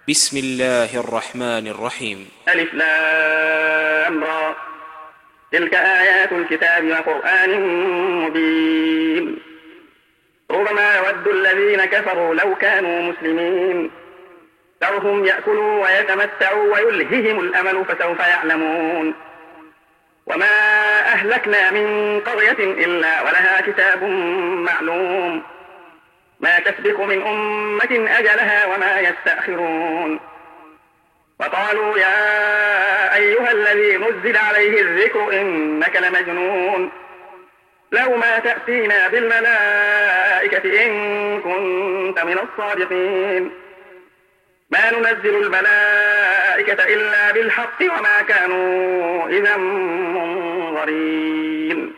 بسم الله الرحمن الرحيم. ألف لام را. تلك آيات الكتاب وقرآن مبين. ربما يود الذين كفروا لو كانوا مسلمين ذرهم يأكلوا ويتمتعوا ويلههم الأمل فسوف يعلمون. وما أهلكنا من قرية إلا ولها كتاب معلوم ما تسبق من أمة أجلها وما يستأخرون. وقالوا يا أيها الذي نزل عليه الذكر إنك لمجنون لو ما تأتينا بالملائكة إن كنت من الصادقين. ما ننزل الملائكة إلا بالحق وما كانوا إذا منظرين.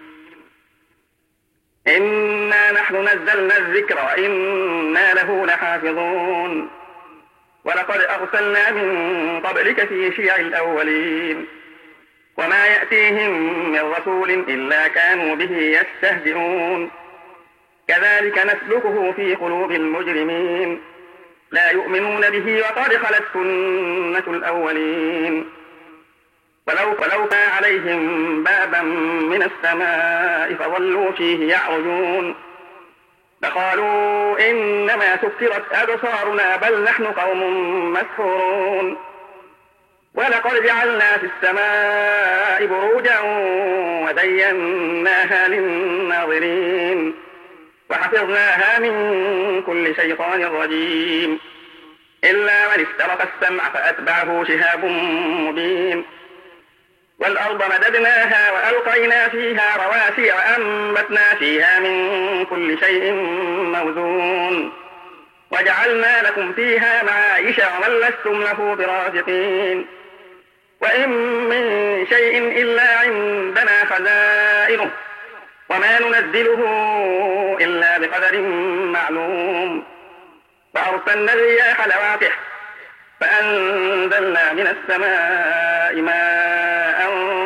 إنا نحن نزلنا الذكر وإنا له لحافظون. ولقد أرسلنا من قبلك في شيع الأولين وما يأتيهم من رسول إلا كانوا به يستهزئون. كذلك نسلكه في قلوب المجرمين لا يؤمنون به وقد خلت سنة الأولين. ولو كان عليهم بابا من السماء فظلوا فيه يعرجون فقالوا إنما سكرت أبصارنا بل نحن قوم مسحورون. ولقد جعلنا في السماء بروجا وزيناها للناظرين وحفظناها من كل شيطان رجيم إلا من استرق السمع فأتبعه شهاب مبين. والأرض مددناها وألقينا فيها رواسي وأنبتنا فيها من كل شيء موزون وجعلنا لكم فيها معايش ومن لستم له برازقين. وإن من شيء إلا عندنا خزائنه وما ننزله إلا بقدر معلوم. وأرسلنا الرياح لواقح فأنزلنا من السماء ماء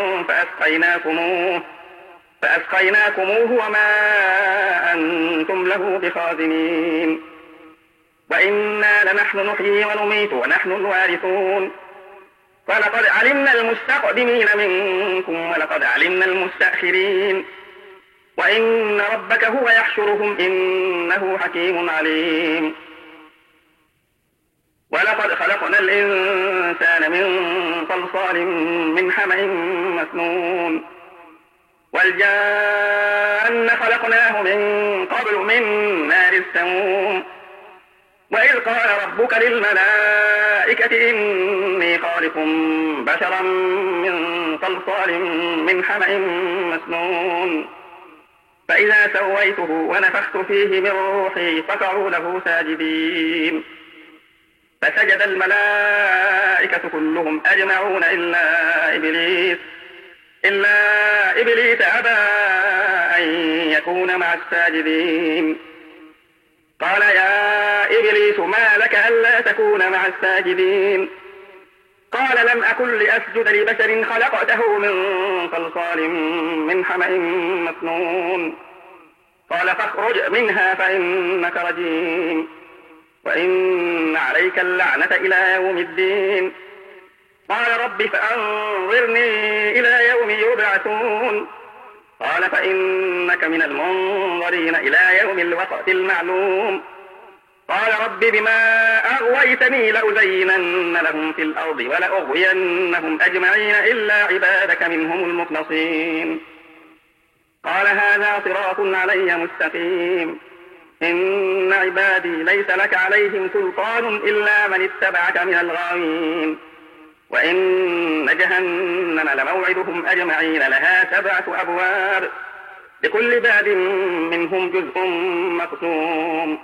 فأسقيناكموه وما أنتم له بخازنين. وإنا لنحن نحيي ونميت ونحن الوارثون. ولقد علمنا المستقدمين منكم ولقد علمنا المستأخرين. وإن ربك هو يحشرهم إنه حكيم عليم. ولقد خلقنا الإنسان من صلصال من حمأ مسنون. والجان خلقناه من قبل من نار السموم. وإذ قال ربك للملائكة إني خالق بشرا من صلصال من حمأ مسنون فإذا سويته ونفخت فيه من روحي فقعوا له ساجدين. فسجد الملائكة كلهم أجمعون إلا إبليس أبى أن يكون مع الساجدين. قال يا إبليس ما لك ألا تكون مع الساجدين؟ قال لم أكن لأسجد لبشر خلقته من صلصال من حمأ مسنون. قال فاخرج منها فإنك رجيم وإن عليك اللعنة إلى يوم الدين. قال رب فأنظرني إلى يوم يبعثون. قال فإنك من المنظرين إلى يوم الوقت المعلوم. قال رب بما أغويتني لأزينن لهم في الأرض ولأغوينهم أجمعين إلا عبادك منهم المخلصين. قال هذا صراط علي مستقيم. إن عبادي ليس لك عليهم سلطان إلا من اتبعك من الغاوين. وإن جهنم لموعدهم أجمعين لها 7 أبواب لكل باب منهم جزء مقسوم.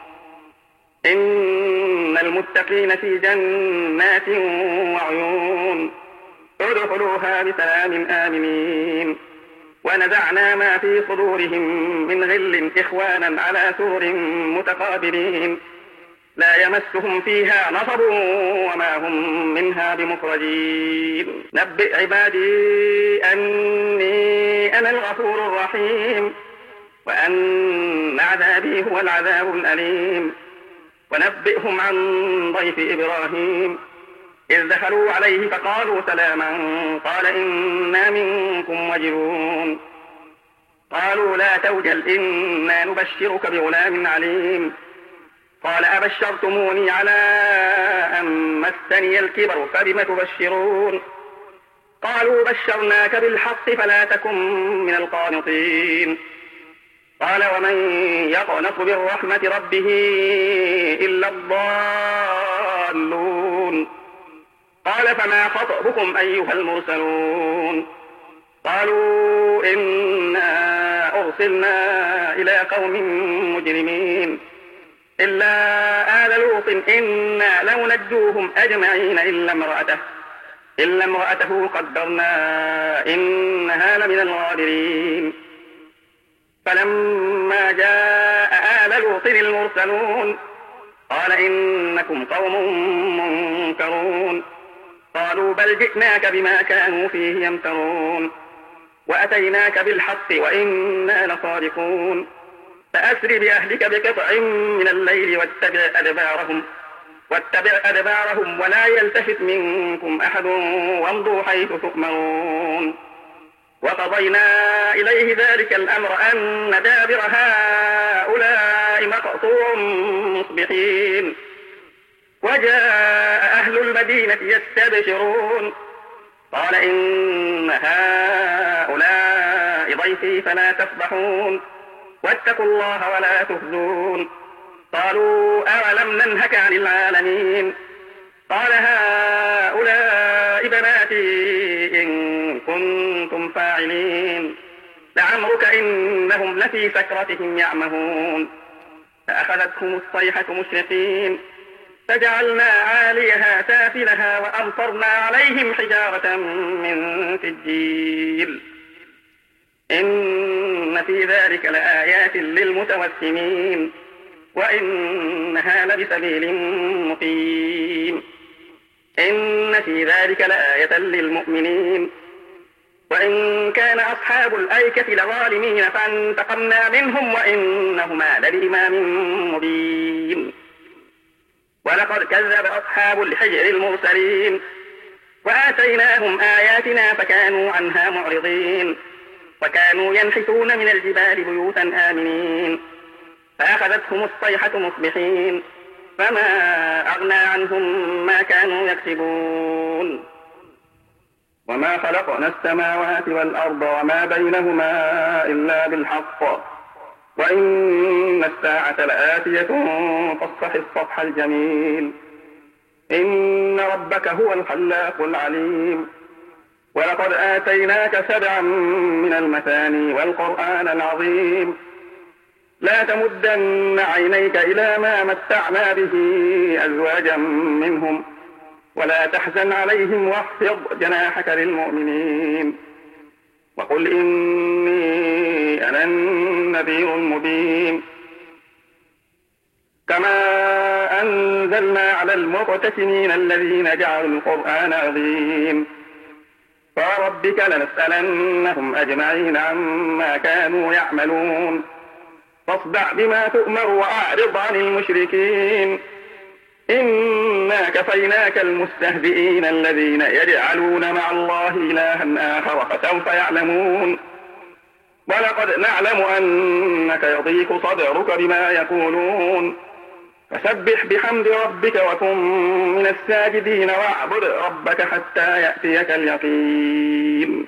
إن المتقين في جنات وعيون ادخلوها بسلام آمنين. ونزعنا ما في صدورهم من غل إخوانا على سور متقابلين لا يمسهم فيها نصب وما هم منها بمخرجين. نبئ عبادي أني أنا الغفور الرحيم وأن عذابي هو العذاب الأليم. ونبئهم عن ضيف إبراهيم إذ دخلوا عليه فقالوا سلاما قال إنا منكم وجلون قالوا لا توجل إنا نبشرك بغلام عليم قال أبشرتموني على أن مسني الكبر فبم تبشرون قالوا بشرناك بالحق فلا تكن من القانطين قال ومن يقنط من رحمة ربه إلا الضالون قال فما خطبكم أيها المرسلون قالوا إنا أرسلنا إلى قوم مجرمين إلا آل لوط إنا لننجوهم أجمعين إلا امرأته قدرنا إنها لمن الغابرين فلما جاء آل لوط المرسلون قال إنكم قوم منكرون قالوا بل جئناك بما كانوا فيه يمترون وأتيناك بالحق وإنا لصادقون فأسر بأهلك بقطع من الليل واتبع أدبارهم ولا يلتفت منكم أحد وامضوا حيث تؤمرون وقضينا إليه ذلك الأمر أن دابر هؤلاء مقطوع مصبحين وجاء أهل المدينة يستبشرون قال إن هؤلاء ضيفي فلا تفضحون واتقوا الله ولا تخزون قالوا أولم ننهك عن العالمين قال هؤلاء بناتي إن كنتم فاعلين لعمرك إنهم لفي سكرتهم يعمهون فأخذتهم الصيحة مشرقين فجعلنا عاليها سافلها وأمطرنا عليهم حجارة من سجيل إن في ذلك لآيات للمتوسمين وإنها لبسبيل مقيم إن في ذلك لآية للمؤمنين وإن كان أصحاب الأيكة لظالمين فانتقمنا منهم وإنهما لبإمام مبين ولقد كذب أصحاب الحجر المرسلين وآتيناهم آياتنا فكانوا عنها معرضين وكانوا ينحتون من الجبال بيوتا آمنين فأخذتهم الصيحة مصبحين فما أغنى عنهم ما كانوا يكسبون وما خلقنا السماوات والأرض وما بينهما إلا بالحق وإن الساعة لآتية فاصفح الصفح الجميل إن ربك هو الخلاق العليم ولقد آتيناك 7 من المثاني والقرآن العظيم لا تمدن عينيك إلى ما متعنا به أزواجا منهم ولا تحزن عليهم واخفض جناحك للمؤمنين وقل إني أنا النذير المبين كما أنزلنا على المقتسمين الذين جعلوا القرآن عظيم فربك لنسألنهم أجمعين عما كانوا يعملون فاصدع بما تؤمر وأعرض عن المشركين إنا كفيناك المستهزئين الذين يجعلون مع الله إلها آخر فسوف يعلمون ولقد نعلم أنك يضيق صدرك بما يقولون فسبح بحمد ربك وكن من الساجدين واعبد ربك حتى يأتيك اليقين